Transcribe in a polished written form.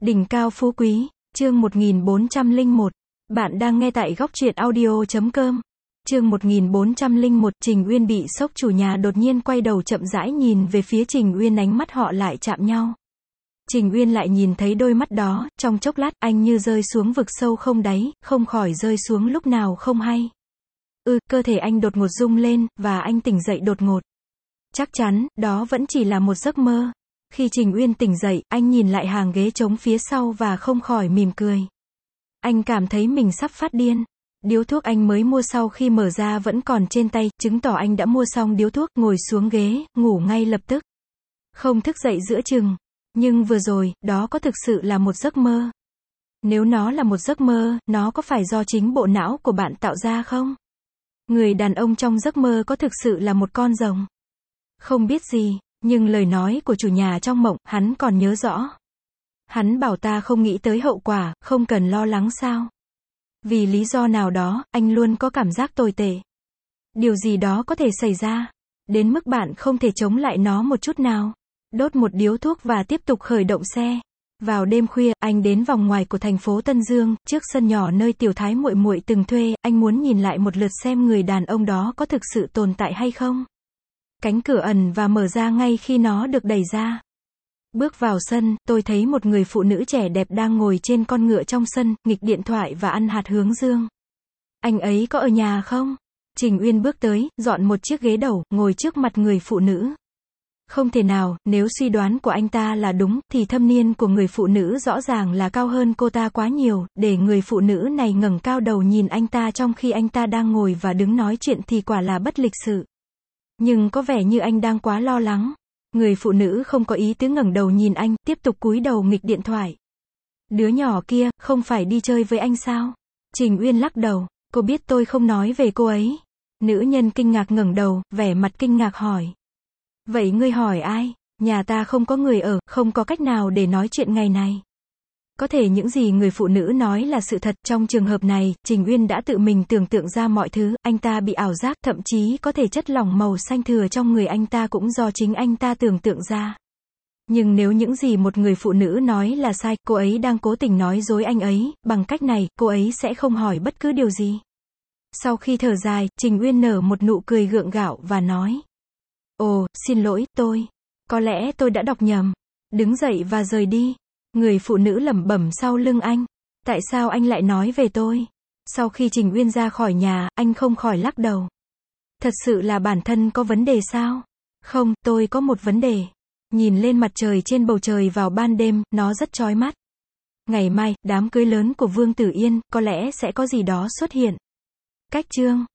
Đỉnh cao phú quý, chương 1401. Bạn đang nghe tại góc truyện audio.com. Chương 1401, Trình Uyên bị sốc, chủ nhà đột nhiên quay đầu chậm rãi nhìn về phía Trình Uyên, ánh mắt họ lại chạm nhau. Trình Uyên lại nhìn thấy đôi mắt đó, trong chốc lát, anh như rơi xuống vực sâu không đáy, không khỏi rơi xuống lúc nào không hay. Cơ thể anh đột ngột rung lên, và anh tỉnh dậy đột ngột. Chắc chắn, đó vẫn chỉ là một giấc mơ. Khi Trình Uyên tỉnh dậy, anh nhìn lại hàng ghế trống phía sau và không khỏi mỉm cười. Anh cảm thấy mình sắp phát điên. Điếu thuốc anh mới mua sau khi mở ra vẫn còn trên tay, chứng tỏ anh đã mua xong điếu thuốc, ngồi xuống ghế, ngủ ngay lập tức. Không thức dậy giữa chừng. Nhưng vừa rồi, đó có thực sự là một giấc mơ? Nếu nó là một giấc mơ, nó có phải do chính bộ não của bạn tạo ra không? Người đàn ông trong giấc mơ có thực sự là một con rồng? Không biết gì, nhưng lời nói của chủ nhà trong mộng, hắn còn nhớ rõ. Hắn bảo ta không nghĩ tới hậu quả, không cần lo lắng sao? Vì lý do nào đó, anh luôn có cảm giác tồi tệ. Điều gì đó có thể xảy ra, đến mức bạn không thể chống lại nó một chút nào. Đốt một điếu thuốc và tiếp tục khởi động xe. Vào đêm khuya, anh đến vòng ngoài của thành phố Tân Dương, trước sân nhỏ nơi Tiểu Thái muội muội từng thuê, anh muốn nhìn lại một lượt xem người đàn ông đó có thực sự tồn tại hay không. Cánh cửa ẩn và mở ra ngay khi nó được đẩy ra. Bước vào sân, tôi thấy một người phụ nữ trẻ đẹp đang ngồi trên con ngựa trong sân, nghịch điện thoại và ăn hạt hướng dương. Anh ấy có ở nhà không? Trình Uyên bước tới, dọn một chiếc ghế đầu, ngồi trước mặt người phụ nữ. Không thể nào, nếu suy đoán của anh ta là đúng, thì thâm niên của người phụ nữ rõ ràng là cao hơn cô ta quá nhiều, để người phụ nữ này ngẩng cao đầu nhìn anh ta trong khi anh ta đang ngồi và đứng nói chuyện thì quả là bất lịch sự. Nhưng có vẻ như anh đang quá lo lắng. Người phụ nữ không có ý tứ ngẩng đầu nhìn anh, tiếp tục cúi đầu nghịch điện thoại. Đứa nhỏ kia, không phải đi chơi với anh sao? Trình Uyên lắc đầu, cô biết tôi không nói về cô ấy. Nữ nhân kinh ngạc ngẩng đầu, vẻ mặt kinh ngạc hỏi. Vậy ngươi hỏi ai? Nhà ta không có người ở, không có cách nào để nói chuyện ngày này. Có thể những gì người phụ nữ nói là sự thật. Trong trường hợp này, Trình Uyên đã tự mình tưởng tượng ra mọi thứ, anh ta bị ảo giác, thậm chí có thể chất lỏng màu xanh thừa trong người anh ta cũng do chính anh ta tưởng tượng ra. Nhưng nếu những gì một người phụ nữ nói là sai, cô ấy đang cố tình nói dối anh ấy, bằng cách này, cô ấy sẽ không hỏi bất cứ điều gì. Sau khi thở dài, Trình Uyên nở một nụ cười gượng gạo và nói. Ồ, xin lỗi, có lẽ tôi đã đọc nhầm. Đứng dậy và rời đi. Người phụ nữ lẩm bẩm sau lưng anh. Tại sao anh lại nói về tôi? Sau khi Trình Uyên ra khỏi nhà, anh không khỏi lắc đầu. Thật sự là bản thân có vấn đề sao? Không, tôi có một vấn đề. Nhìn lên mặt trời trên bầu trời vào ban đêm, nó rất chói mắt. Ngày mai, đám cưới lớn của Vương Tử Yên, có lẽ sẽ có gì đó xuất hiện. Cách chương